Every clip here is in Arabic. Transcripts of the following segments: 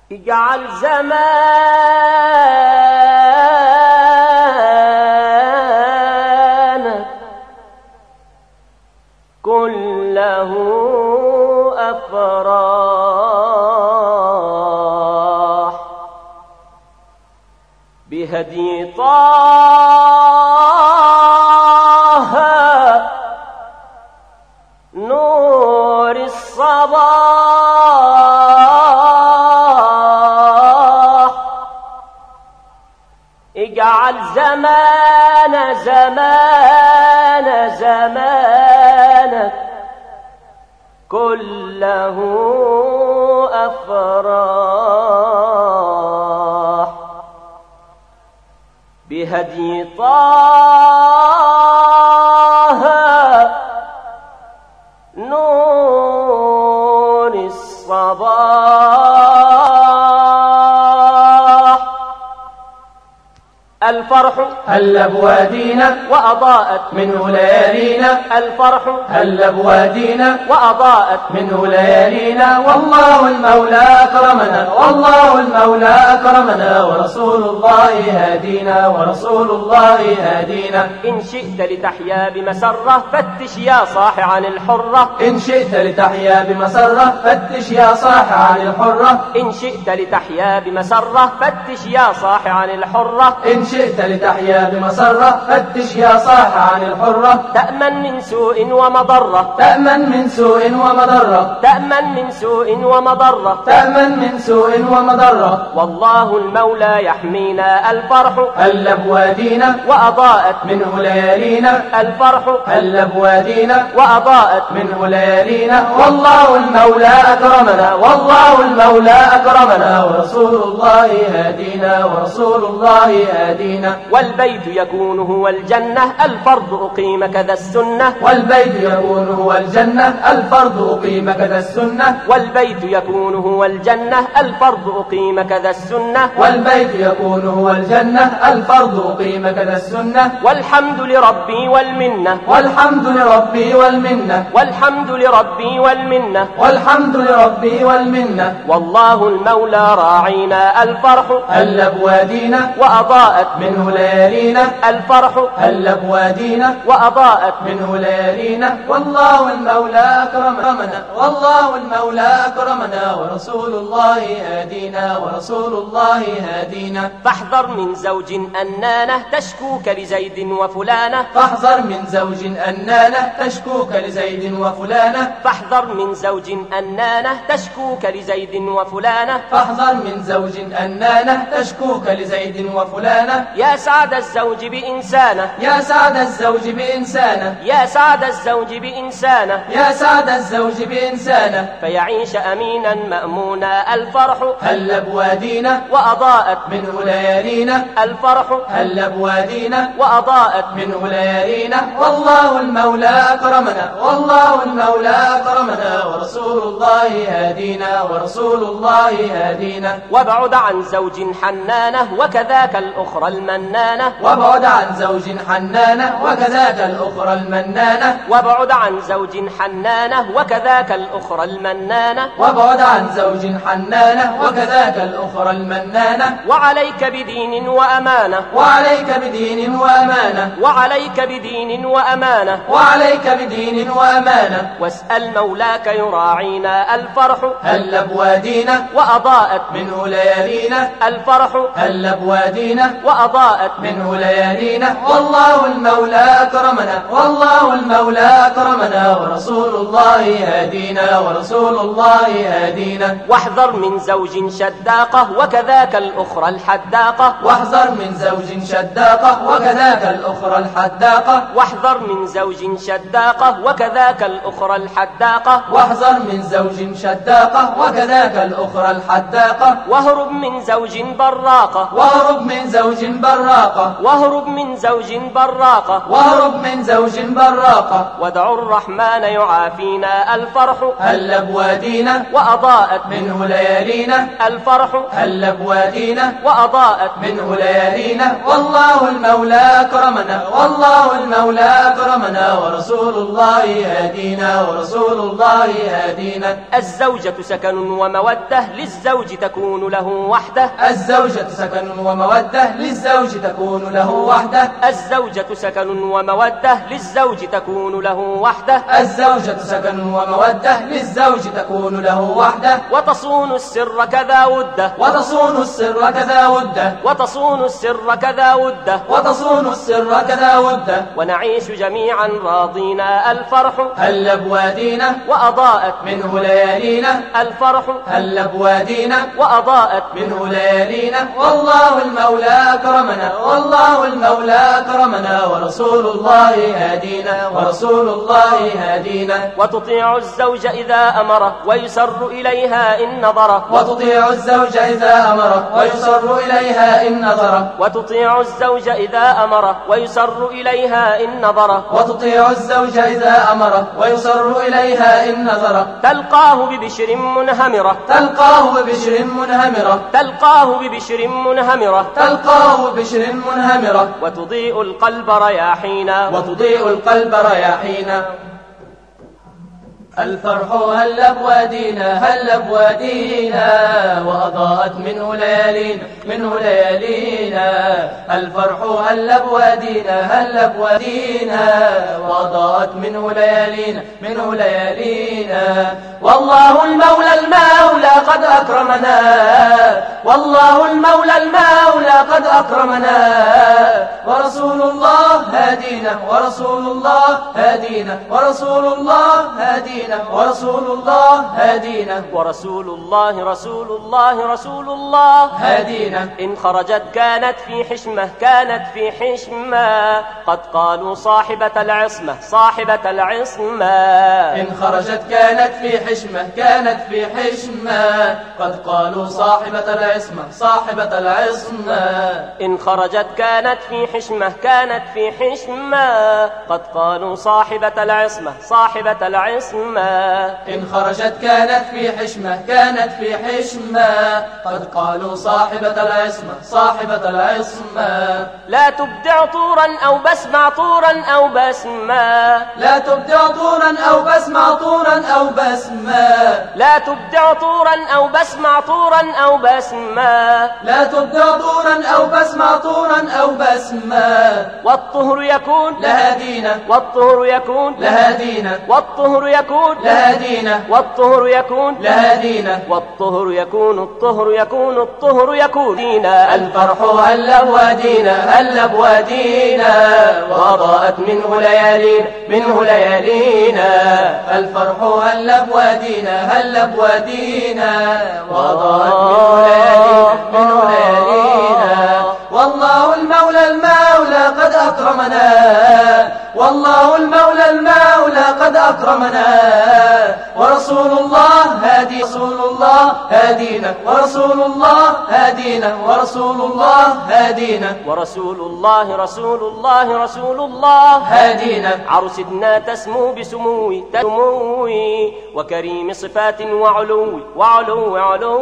اجعل زمان كله أفراح بهدي طه نور الصباح. اجعل زمانك كله أفراح بهدي طه نور الصباح. الفرح هل بوادينا وأضاءت منه ليالينا، الفرح هل بوادينا وأضاءت منه ليالينا، والله المولى أكرمنا، والله المولى أكرمنا، ورسول الله هادينا، ورسول الله هادينا. إن شئت لتحيا بمسرة فتش يا صاح عن الحرة، إن شئت لتحيا بمسرة فتش يا صاح عن الحرة، إن شئت لتحيا بمسرة فتش يا صاح عن الحرة، إن شئت لتحيا بمسرة فتش يا صاح عن الحرة. تأمن من سوء ومضرة، تأمن من سوء ومضرة، تأمن من سوء ومضرة، تأمن من سوء ومضرة، والله المولى يحمينا. الفرح هل بوادينا وأضاءت منه ليالينا، الفرح هل بوادينا وأضاءت منه ليالينا، والله المولى أكرمنا، والله المولى أكرمنا، ورسول الله هادينا، ورسول الله هادينا. والبيت يكون هو الجنة الفرض أقيم كذا السنة، والبيت يكون هو الجنة الفرض أقيم كذا السنة، والبيت يكون هو الجنة الفرض أقيم كذا السنة، والبيت يكون هو الجنة الفرض أقيم كذا السنة. والحمد لربي والمنة، والحمد لربي والمنة، والحمد لربي والمنة، والحمد لربي والمنة، والله المولى راعينا. الفرح هل بوادينا وأضاءت منه ليالينا، الفرح هل بوادينا وأضاءت منه ليالينا، والله المولى أكرمنا، والله المولى أكرمنا، ورسول الله هادينا، ورسول الله هادينا. فاحذر من زوج أنانة تشكوك لزيد وفلانة، فاحذر من زوج أنانة تشكوك لزيد وفلانة، فاحذر من زوج أنانة تشكوك لزيد وفلانة، فاحذر من زوج أنانة تشكوك لزيد وفلانة. يا سعد الزوج بإنسانة، يا سعد الزوج بإنسانة، يا سعد الزوج بإنسانة، يا سعد الزوج بإنسانة، فيعيش أمينا مأمونا. الفرح هل بوادينا وأضاءت منه ليالينا، الفرح هل بوادينا وأضاءت منه ليالينا، والله المولى أكرمنا، والله المولى أكرمنا، ورسول الله هادينا، ورسول الله هادينا. وابعد عن زوج حنانة وكذاك الأخرى المنانة، وابعد عن زوج حنانة وكذاك الأخرى المنانة، وابعد عن زوج حنانة وكذاك الأخرى المنانة، وابعد عن زوج حنانة وكذاك الأخرى المنانة. وعليك بدين وأمانة، وعليك بدين وأمانة، وعليك بدين وأمانة، وعليك بدين وأمانة، واسأل مولاك يراعينا. الفرح هل بوادينا وأضاءت منه ليالينا، الفرح هل بوادينا وأضاءت منه ليالينا، والله المولى أكرمنا، والله المولى أكرمنا، ورسول الله هادينا، ورسول الله هادينا. واحذر من زوج شداقة وكذاك الأخرى الحداقة، واحذر من زوج شداقة وكذاك الأخرى الحداقة، واحذر من زوج شداقة وكذاك الأخرى الحداقة، واحذر من زوج شداقة وكذاك الأخرى الحداقة. واهرب من زوج براقة، واهرب من زوج براقة واهرب من زوج براقة واهرب من زوج براقة وادعوا الرحمن يعافينا الفرح هل بوادينا وأضاءت منه ليالينا الفرح هل بوادينا وأضاءت منه ليالينا والله المولى أكرمنا والله المولى أكرمنا ورسول الله هادينا ورسول الله هادينا الزوجة سكن ومودة للزوج تكون له وحده الزوجة سكن ومودة للزوج تكون له وحده الزوجة سكن ومودة للزوج تكون له وحده الزوجة سكن ومودة للزوج تكون له وحده وتصون السر كذا وده وتصون السر كذا وده وتصون السر كذا وده وتصون السر كذا وده ونعيش جميعا راضينا الفرح هل بوادينا وأضاءت منه ليالينا الفرح هل بوادينا وأضاءت منه ليالينا والله المولى أكرمنا والله المولى أكرمنا ورسول الله هادينا ورسول الله هادينا وتطيع الزوج إذا أمره ويسر إليها إن نظره وتطيع الزوج إذا أمره ويسر إليها إن نظره وتطيع الزوج إذا أمره ويسر إليها إن نظره وتطيع الزوج إذا أمره ويسر إليها إن نظره تلقاه ببشر منهمرة تلقاه ببشر منهمرة تلقاه ببشر منهمرة تلقاه ببشر منهمرة وتضيء القلب رياحينا وتضيء القلب رياحينا الفرح هل بوادينا هل بوادينا وأضاءت منه ليالينا منه ليالينا الفرح هل بوادينا هل بوادينا وأضاءت منه ليالينا منه ليالينا والله المولى المولى قد أكرمنا والله المولى المولى قد أكرمنا ورسول الله هادينا ورسول الله هادينا ورسول الله هادينا ورسول الله هادينا ورسول الله رسول الله رسول الله هادينا إن خرجت كانت في حشمة كانت في حشمة قد قالوا صاحبة العصمة صاحبة العصمة إن خرجت كانت في حشمة كانت في حشمة قد قالوا صاحبة العصمة صاحبة العصمة إن خرجت كانت في حشمة كانت في حشمة قد قالوا صاحبة العصمة صاحبة العصمة إن خرجت كانت في حشمة كانت في حشمة قد قالوا صاحبة العصمة صاحبة العصمة لا تبدع طورا أو بسمع طورا أو بسمة لا تبدع طورا أو بسمع طورا أو بسمة لا تبدع طورا أو بسمع طورا أو بسمة لا تبدع طورا أو بسمع طورا أو بسمة والطهر يكون لها دينا والطهر يكون لها دينا والطهر يكون لها دينا والطهر يكون لها دينا والطهر يكون الطهر يكون الطهر يكون دينا الفرح هل بوادينا هل بوادينا وأضاءت منه ليالينا منه ليالينا الفرح هل بوادينا هل بوادينا وأضاءت منه ليالينا منه ليالينا والله المولى المولى قد أكرمنا والله المولى المولى قد أكرمنا ورسول الله هادي رسول الله هادينا ورسول الله هادينا ورسول الله هادينا ورسول الله رسول الله رسول الله هادينا عرستنا تسمو بسموي تسموي وكريم صفات وعلوي وعلو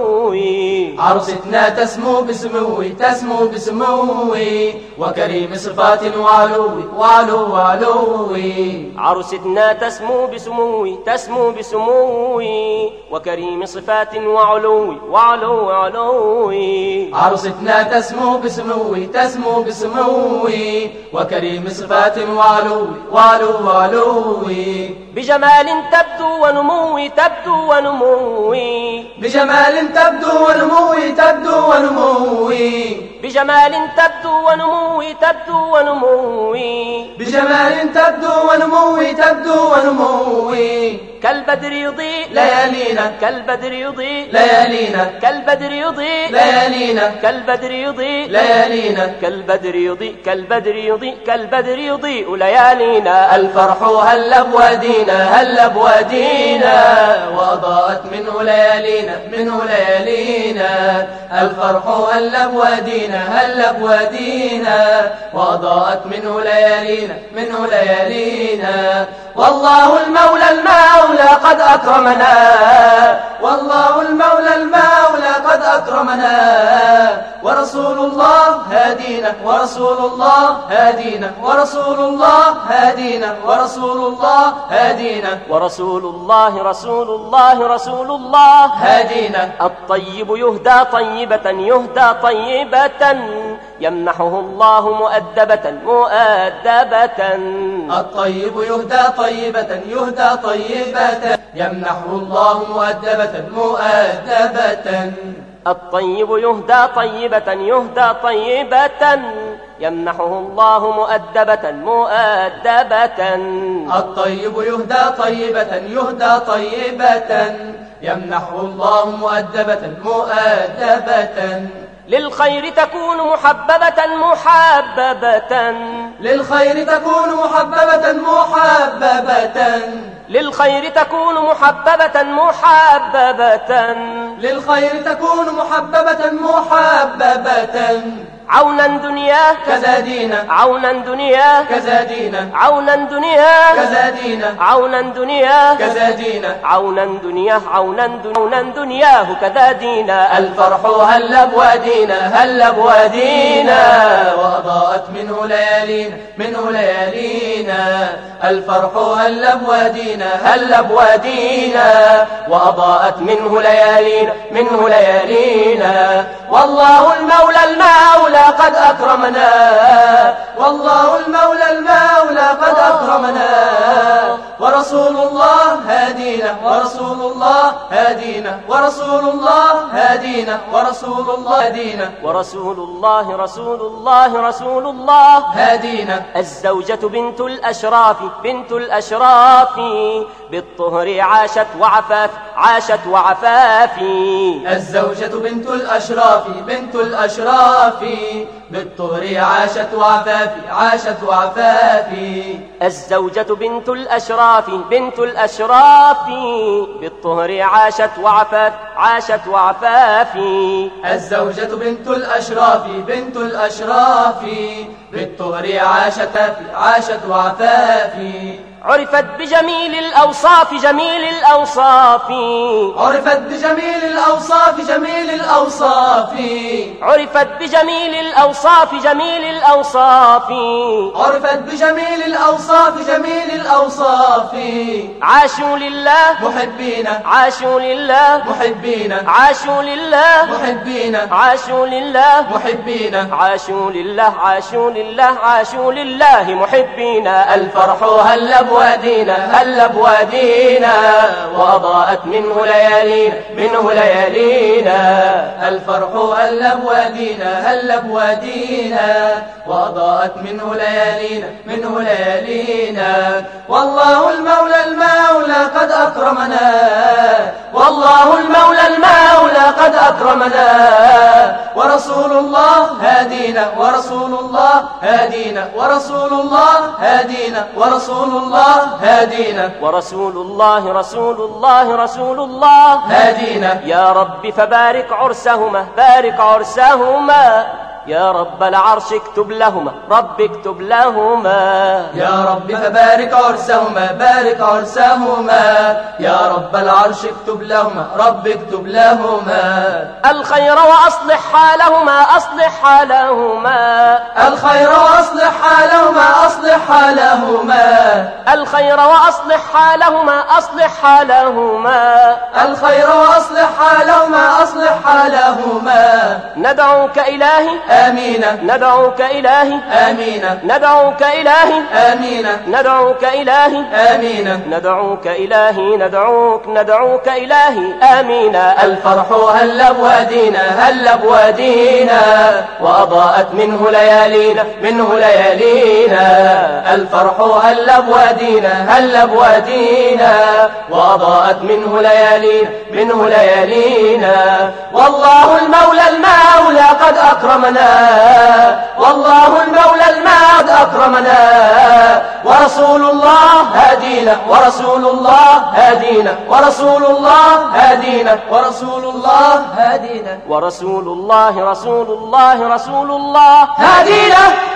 علوي عرستنا تسمو بسموي تسمو بسموي وكريم صفات وعلوي وعلو علوي عرستنا تسمو بسموي تسمو بسموي وكريم صفات وعلوي وعلو علوي عرستنا تسمو بسموي تسمو بسموي وكريم صفات وعلوي وعلو علوي بجمال تبدو ونموي تبدو ونموي بجمال تبدو ونموي تبدو ونموي بجمال تبدو ونموي تبدو ونموي بجمال تبدو ونموي تبدو ونموي كالبدر يضيء ليالينا، كالبدر يضيء ليالينا، كالبدر يضيء ليالينا، كالبدر يضيء ليالينا، كالبدر يضيء كالبدر يضيء كالبدر يضيء ليالينا. الفرح هل بوادينا، هل بوادينا، وأضاءت منه ليالينا، منه ليالينا. الفرح هل بوادينا، هل بوادينا، وأضاءت منه ليالينا، منه ليالينا. والله المولى المولى قد أكرمنا، والله المولى المولى قد أكرمنا. ورسول الله هادينا، ورسول الله هادينا، ورسول الله هادينا، ورسول الله هادينا، ورسول الله رسول الله رسول الله هادينا. الطيب يهدى طيبة، يهدى طيبة، يمنحه الله مؤدبة مؤدبة. الطيب يهدى طيبة، يهدى طيبة، يمنحه الله مؤدبة مؤدبة. الطيب يهدى طيبة، يهدى طيبة، يمنحه الله مؤدبة مؤدبة. الطيب يهدى طيبة، يهدى طيبة، يمنحه الله مؤدبة مؤدبة. للخير تكون محببة محببة، للخير تكون محببة محببة، للخير تكون محببة محببة، للخير تكون محببة محببة. عونا دنيا كذا دينا، عونا دنيا كذا دينا، عونا دنيا كذا دينا، عونا دنيا كذا دينا، عونا دنيا عونا دنياه كذا دينا. الفرح هل بوادينا، هل بوادينا، وأضاءت منه ليالينا، منه ليالينا. الفرح هل بوادينا، هل بوادينا، وأضاءت منه ليالينا، منه ليالينا. والله المولى المولى قد أكرمنا، والله المولى المولى قد أكرمنا. ورسول الله هادينا، ورسول الله هادينا، ورسول الله هادينا، ورسول الله هادينا، ورسول الله رسول الله رسول الله هادينا. الزوجة بنت الأشراف، بنت الأشراف، بالطهر عاشت وعفاف، عاشت وعفاف. الزوجة بنت الأشراف، بنت الأشراف، بالطهر عاشت وعفاف، عاشت وعفاف. الزوجة بنت الأشراف، بنت الأشراف، بالطهر عاشت وعفاف، عاشت وعفاف. الزوجة بنت الأشراف، بنت الأشراف، بالطهر عاشت، عاشت وعفاف. عرفت بجميل الأوصاف، جميل الأوصاف، عرفت بجميل الأوصاف، جميل الأوصاف، عرفت بجميل الأوصاف، جميل الأوصاف، عرفت بجميل الأوصاف، جميل الأوصاف. عاشوا لله محبين، عاشوا لله محبين، عاشوا لله محبين، عاشوا لله محبين، عاشوا لله عاشوا لله عاشوا لله محبين. الفرح هل بوادينا، هل بوادينا، وأضاءت منه ليالينا، منه ليالينا. الفرح هل بوادينا، هل بوادينا، وأضاءت منه ليالينا، منه ليالينا. والله المولى المولى قد أكرمنا، والله المولى المولى قد أكرمنا. ورسول الله هادينا، ورسول الله هادينا، ورسول الله هادينا، ورسول الله هادينا، ورسول الله رسول الله رسول الله هادينا. يا رب فبارك عرسهما، بارك عرسهما، يا رب العرش اكتب لهما، رب اكتب لهما. يا رب فبارك عرسهما، بارك عرسهما، يا رب العرش اكتب لهما، رب اكتب لهما. الخير وأصلح حالهما، أصلح حالهما، الخير وأصلح حالهما، أصلح حالهما. الخير وأصلح حالهما، أصلح حالهما. الخير وأصلح حالهما، أصلح حالهما. ندعوك إلهي آمين ندعوك إلهي آمين ندعوك إلهي آمين ندعوك إلهي آمين ندعوك إلهي ندعوك إلهي آمين. الفرح هل بوادينا هل بوادينا وأضاءت منه ليالينا الفرح هل بوادينا هل بوادينا وأضاءت منه ليالينا والله المولى قد أكرمنا والله المولى قد أكرمنا ورسول الله هادينا ورسول الله هادينا ورسول الله هادينا ورسول الله هادينا ورسول الله رسول الله هادينا.